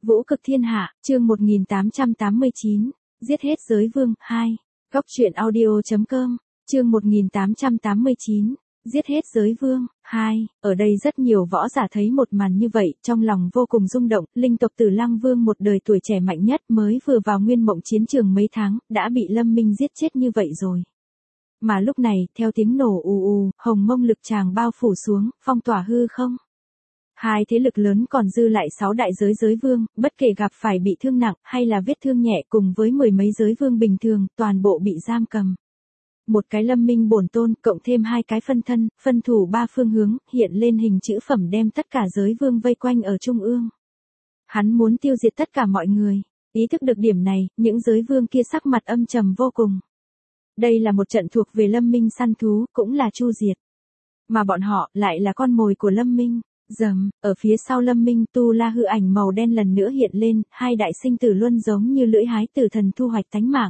Vũ cực thiên hạ, chương 1889, giết hết giới vương, 2. Góc truyện audio.com, chương 1889, giết hết giới vương, 2. Ở đây rất nhiều võ giả thấy một màn như vậy, trong lòng vô cùng rung động, linh tộc Tử Lăng Vương một đời tuổi trẻ mạnh nhất mới vừa vào nguyên mộng chiến trường mấy tháng, đã bị Lâm Minh giết chết như vậy rồi. Mà lúc này, theo tiếng nổ ù ù, hồng mông lực tràng bao phủ xuống, phong tỏa hư không. Hai thế lực lớn còn dư lại 6 đại giới vương, bất kể gặp phải bị thương nặng hay là vết thương nhẹ cùng với mười mấy giới vương bình thường, toàn bộ bị giam cầm. Một cái Lâm Minh bổn tôn cộng thêm hai cái phân thân, phân thủ ba phương hướng, hiện lên hình chữ phẩm đem tất cả giới vương vây quanh ở trung ương. Hắn muốn tiêu diệt tất cả mọi người. Ý thức được điểm này, những giới vương kia sắc mặt âm trầm vô cùng. Đây là một trận thuộc về Lâm Minh săn thú, cũng là chu diệt. Mà bọn họ lại là con mồi của Lâm Minh. Dầm, ở phía sau Lâm Minh tu la hư ảnh màu đen lần nữa hiện lên, hai đại sinh tử luân giống như lưỡi hái tử thần thu hoạch tánh mạng.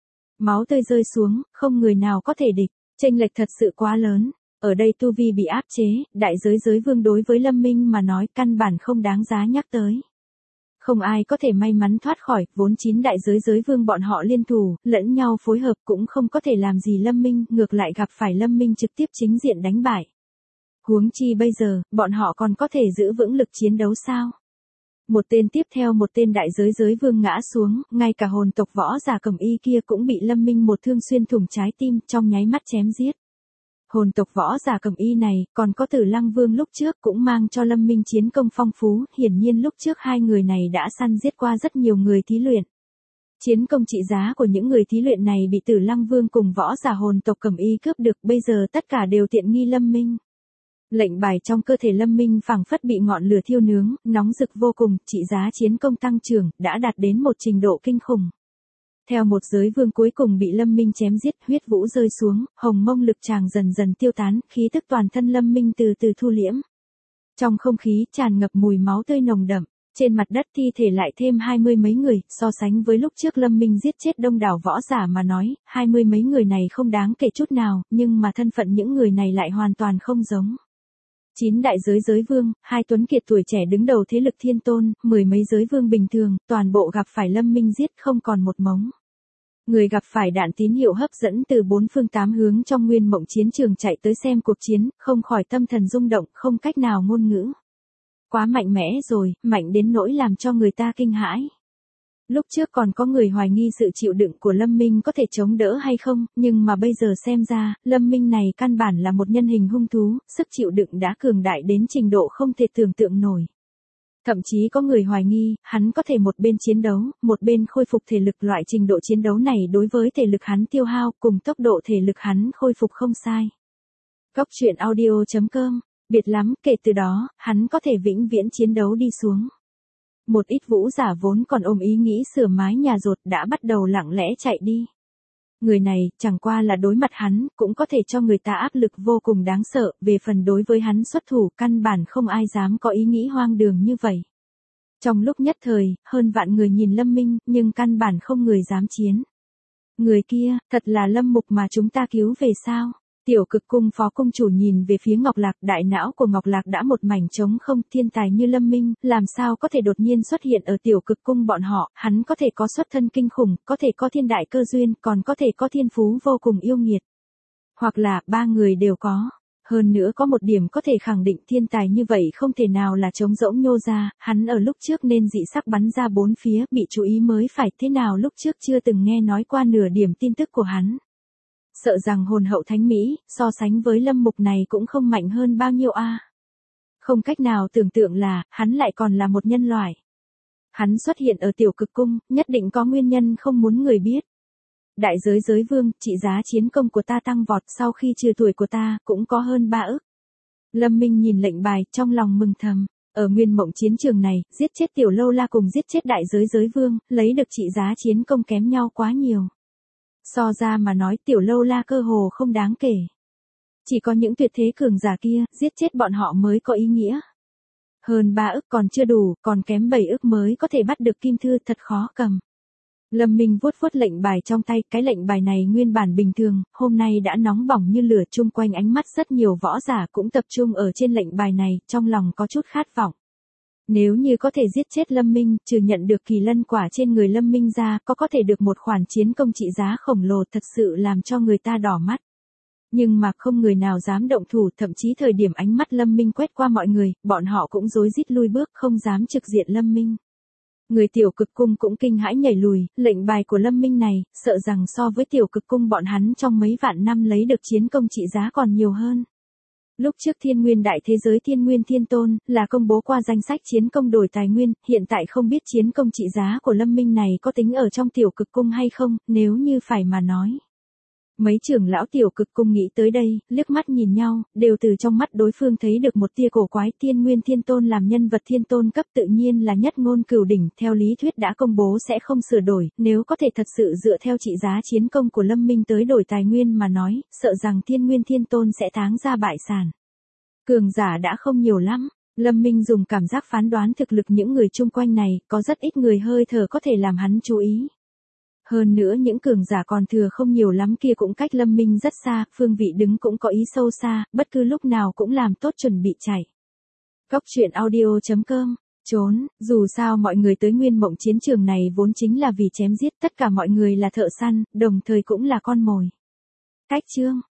Máu tươi rơi xuống, không người nào có thể địch, chênh lệch thật sự quá lớn. Ở đây tu vi bị áp chế, đại giới vương đối với Lâm Minh mà nói căn bản không đáng giá nhắc tới. Không ai có thể may mắn thoát khỏi, vốn 9 đại giới vương bọn họ liên thủ, lẫn nhau phối hợp cũng không có thể làm gì Lâm Minh, ngược lại gặp phải Lâm Minh trực tiếp chính diện đánh bại. Huống chi bây giờ, bọn họ còn có thể giữ vững lực chiến đấu sao? Một tên tiếp theo một tên đại giới vương ngã xuống, ngay cả hồn tộc võ giả cầm y kia cũng bị Lâm Minh một thương xuyên thủng trái tim, trong nháy mắt chém giết. Hồn tộc võ giả cầm y này, còn có Tử Lăng Vương lúc trước cũng mang cho Lâm Minh chiến công phong phú, hiển nhiên lúc trước hai người này đã săn giết qua rất nhiều người thí luyện. Chiến công trị giá của những người thí luyện này bị Tử Lăng Vương cùng võ giả hồn tộc cầm y cướp được, bây giờ tất cả đều tiện nghi Lâm Minh. Lệnh bài trong cơ thể Lâm Minh phảng phất bị ngọn lửa thiêu nướng, nóng rực vô cùng, trị giá chiến công tăng trưởng, đã đạt đến một trình độ kinh khủng. Theo một giới vương cuối cùng bị Lâm Minh chém giết, huyết vũ rơi xuống, hồng mông lực tràng dần dần tiêu tán, khí tức toàn thân Lâm Minh từ từ thu liễm. Trong không khí tràn ngập mùi máu tươi nồng đậm, trên mặt đất thi thể lại thêm 20 mấy người, so sánh với lúc trước Lâm Minh giết chết đông đảo võ giả mà nói, 20 mấy người này không đáng kể chút nào, nhưng mà thân phận những người này lại hoàn toàn không giống. 9 đại giới vương, 2 tuấn kiệt tuổi trẻ đứng đầu thế lực thiên tôn, mười mấy giới vương bình thường, toàn bộ gặp phải Lâm Minh giết không còn một mống. Người gặp phải đạn tín hiệu hấp dẫn từ 4 phương 8 hướng trong nguyên mộng chiến trường chạy tới xem cuộc chiến, không khỏi tâm thần rung động, không cách nào ngôn ngữ. Quá mạnh mẽ rồi, mạnh đến nỗi làm cho người ta kinh hãi. Lúc trước còn có người hoài nghi sự chịu đựng của Lâm Minh có thể chống đỡ hay không, nhưng mà bây giờ xem ra, Lâm Minh này căn bản là một nhân hình hung thú, sức chịu đựng đã cường đại đến trình độ không thể tưởng tượng nổi. Thậm chí có người hoài nghi, hắn có thể một bên chiến đấu, một bên khôi phục thể lực, loại trình độ chiến đấu này đối với thể lực hắn tiêu hao cùng tốc độ thể lực hắn khôi phục không sai. Góc truyện audio.com, biệt lắm, kể từ đó, hắn có thể vĩnh viễn chiến đấu đi xuống. Một ít vũ giả vốn còn ôm ý nghĩ sửa mái nhà dột đã bắt đầu lặng lẽ chạy đi. Người này, chẳng qua là đối mặt hắn, cũng có thể cho người ta áp lực vô cùng đáng sợ, về phần đối với hắn xuất thủ, căn bản không ai dám có ý nghĩ hoang đường như vậy. Trong lúc nhất thời, hơn vạn người nhìn Lâm Minh, nhưng căn bản không người dám chiến. Người kia, thật là Lâm Mục mà chúng ta cứu về sao? Tiểu Cực Cung phó cung chủ nhìn về phía Ngọc Lạc, đại não của Ngọc Lạc đã một mảnh trống không, thiên tài như Lâm Minh, làm sao có thể đột nhiên xuất hiện ở Tiểu Cực Cung bọn họ, hắn có thể có xuất thân kinh khủng, có thể có thiên đại cơ duyên, còn có thể có thiên phú vô cùng yêu nghiệt. Hoặc là, ba người đều có. Hơn nữa có một điểm có thể khẳng định thiên tài như vậy không thể nào là trống rỗng nhô ra, hắn ở lúc trước nên dị sắc bắn ra bốn phía, bị chú ý mới phải, thế nào lúc trước chưa từng nghe nói qua nửa điểm tin tức của hắn. Sợ rằng hồn hậu thánh mỹ, so sánh với Lâm Mục này cũng không mạnh hơn bao nhiêu a. Không cách nào tưởng tượng là, hắn lại còn là một nhân loại. Hắn xuất hiện ở Tiểu Cực Cung, nhất định có nguyên nhân không muốn người biết. Đại giới vương, trị giá chiến công của ta tăng vọt sau khi trừ tuổi của ta, cũng có hơn 3 ức. Lâm Minh nhìn lệnh bài, trong lòng mừng thầm. Ở nguyên mộng chiến trường này, giết chết Tiểu Lâu La cùng giết chết đại giới vương, lấy được trị giá chiến công kém nhau quá nhiều. So ra mà nói Tiểu Lâu La cơ hồ không đáng kể. Chỉ có những tuyệt thế cường giả kia, giết chết bọn họ mới có ý nghĩa. Hơn 3 ức còn chưa đủ, còn kém 7 ức mới có thể bắt được kim thư, thật khó cầm. Lâm Minh vuốt vuốt lệnh bài trong tay, cái lệnh bài này nguyên bản bình thường, hôm nay đã nóng bỏng như lửa, chung quanh ánh mắt rất nhiều võ giả cũng tập trung ở trên lệnh bài này, trong lòng có chút khát vọng. Nếu như có thể giết chết Lâm Minh, trừ nhận được kỳ lân quả trên người Lâm Minh ra, có thể được một khoản chiến công trị giá khổng lồ thật sự làm cho người ta đỏ mắt. Nhưng mà không người nào dám động thủ, thậm chí thời điểm ánh mắt Lâm Minh quét qua mọi người, bọn họ cũng rối rít lui bước không dám trực diện Lâm Minh. Người tiểu cực cung cũng kinh hãi nhảy lùi, lệnh bài của Lâm Minh này, sợ rằng so với tiểu cực cung bọn hắn trong mấy vạn năm lấy được chiến công trị giá còn nhiều hơn. Lúc trước Thiên Nguyên Đại Thế Giới Thiên Nguyên Thiên Tôn, là công bố qua danh sách chiến công đổi tài nguyên, hiện tại không biết chiến công trị giá của Lâm Minh này có tính ở trong tiểu cực cung hay không, nếu như phải mà nói. Mấy trưởng lão tiểu cực cung nghĩ tới đây, liếc mắt nhìn nhau, đều từ trong mắt đối phương thấy được một tia cổ quái. Thiên Nguyên Thiên Tôn làm nhân vật thiên tôn cấp tự nhiên là nhất ngôn cửu đỉnh, theo lý thuyết đã công bố sẽ không sửa đổi, nếu có thể thật sự dựa theo trị giá chiến công của Lâm Minh tới đổi tài nguyên mà nói, sợ rằng Thiên Nguyên Thiên Tôn sẽ táng ra bại sản. Cường giả đã không nhiều lắm. Lâm Minh dùng cảm giác phán đoán thực lực những người chung quanh này, có rất ít người hơi thở có thể làm hắn chú ý. Hơn nữa những cường giả còn thừa không nhiều lắm kia cũng cách Lâm Minh rất xa, phương vị đứng cũng có ý sâu xa, bất cứ lúc nào cũng làm tốt chuẩn bị chạy. Góc truyện audio.com. Trốn, dù sao mọi người tới Nguyên Mộng chiến trường này vốn chính là vì chém giết, tất cả mọi người là thợ săn, đồng thời cũng là con mồi. Cách chương